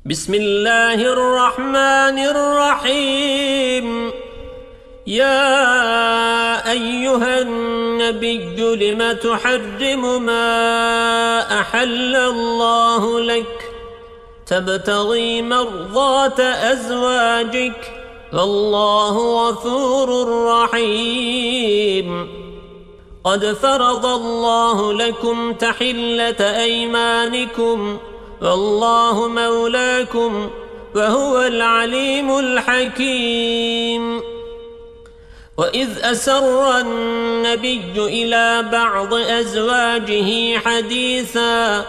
بسم الله الرحمن الرحيم. يا أيها النبي لم تحرم ما أحل الله لك تبتغي مرضات أزواجك والله غفور رحيم. قد فرض الله لكم تحلة أيمانكم والله مولاكم وهو العليم الحكيم. وإذ أسر النبي إلى بعض أزواجه حديثا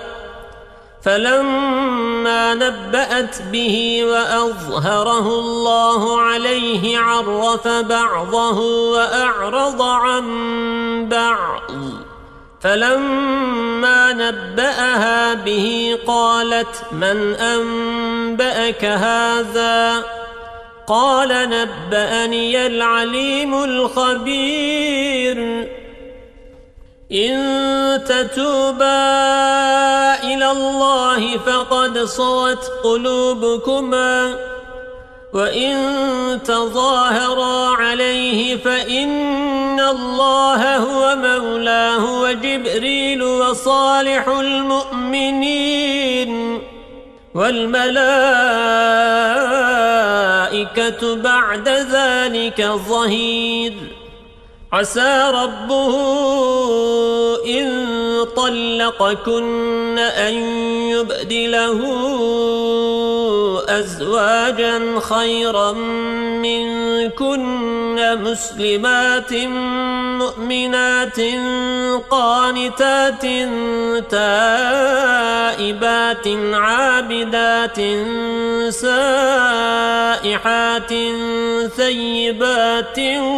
فلما نبأت به وأظهره الله عليه عرف بعضه وأعرض عن بعض. فلما نبأها به قالت من أنبأك هذا؟ قال نبأني العليم الخبير. إن تتوبا إلى الله فقد صغت قلوبكما وإن تظاهرا عليه فإن الله هو مولاه وجبريل وصالح المؤمنين والملائكة بعد ذلك ظهير. عسى ربه إن طلقكن أن يبدله أزواجا خيرا منكن مسلمات مؤمنات قانتات تائبات عابدات سائحات ثيبات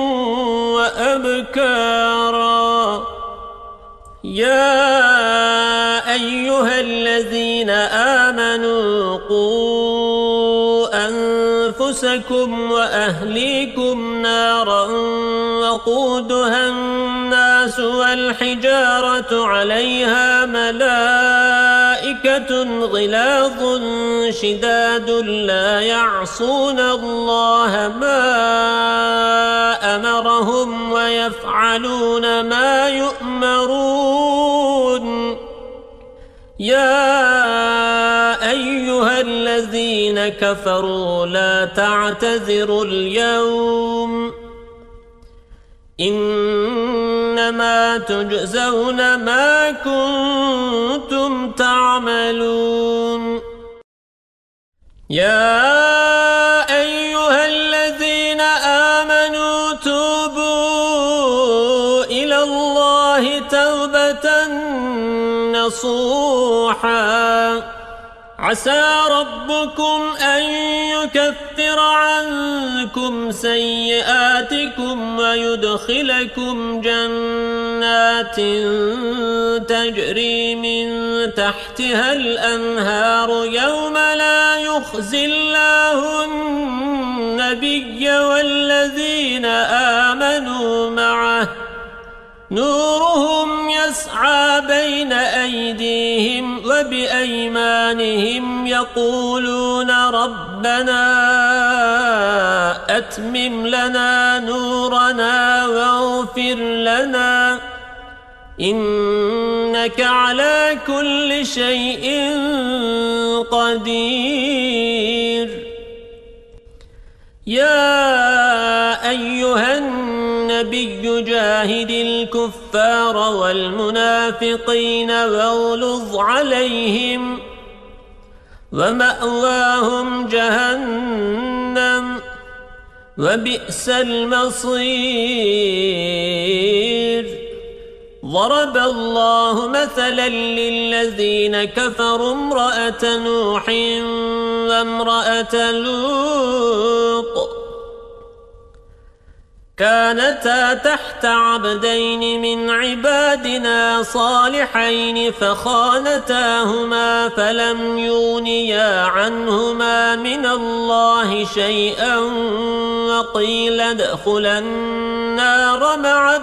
وأبكارا. يا أيها الذين آمنوا قوا أنفسكم وأهليكم نارا وقودها الناس والحجارة عليها ملائكة غلاظ شداد لا يعصون الله ما أمرهم ويفعلون ما يؤمرون. يا أيها الذين كفروا لا تعتذروا اليوم إنما تجزون ما كنتم تعملون. يا أيها الذين آمنوا توبوا إلى الله توبة نصوحا عسى ربكم أن يكفر عنكم سيئاتكم ويدخلكم جنات تجري من تحتها الأنهار يوم لا يخزي الله النبي والذين آمنوا معه نورهم يسعى بين أيديهم وبأيمانهم يقولون ربنا أتمم لنا نورنا واغفر لنا إنك على كل شيء قدير. يا أيها النبي جاهد الكفار والمنافقين واغلظ عليهم ومأواهم جهنم وبئس المصير. ضرب الله مثلا للذين كفروا امرأة نوح وامرأة لوط كانتا تحت عبدين من عبادنا صالحين فخانتاهما فلم يغنيا عنهما من الله شيئا وقيل ادخلا النار مع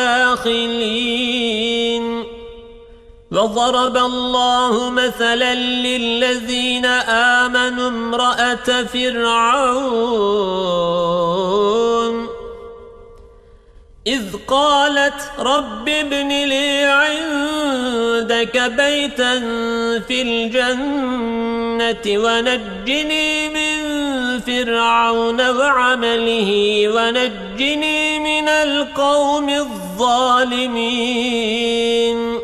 الداخلين. وضرب الله مثلا للذين آمنوا امرأة فرعون إذ قالت رب ابن لي عندك بيتا في الجنة ونجني من فرعون وعمله ونجني من القوم الظالمين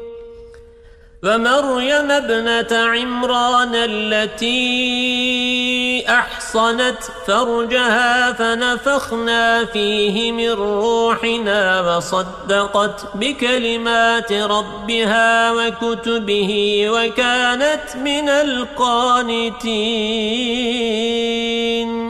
ومريم ابنة عمران التي أحصنت فرجها فنفخنا فيه من روحنا وصدقت بكلمات ربها وكتبه وكانت من القانتين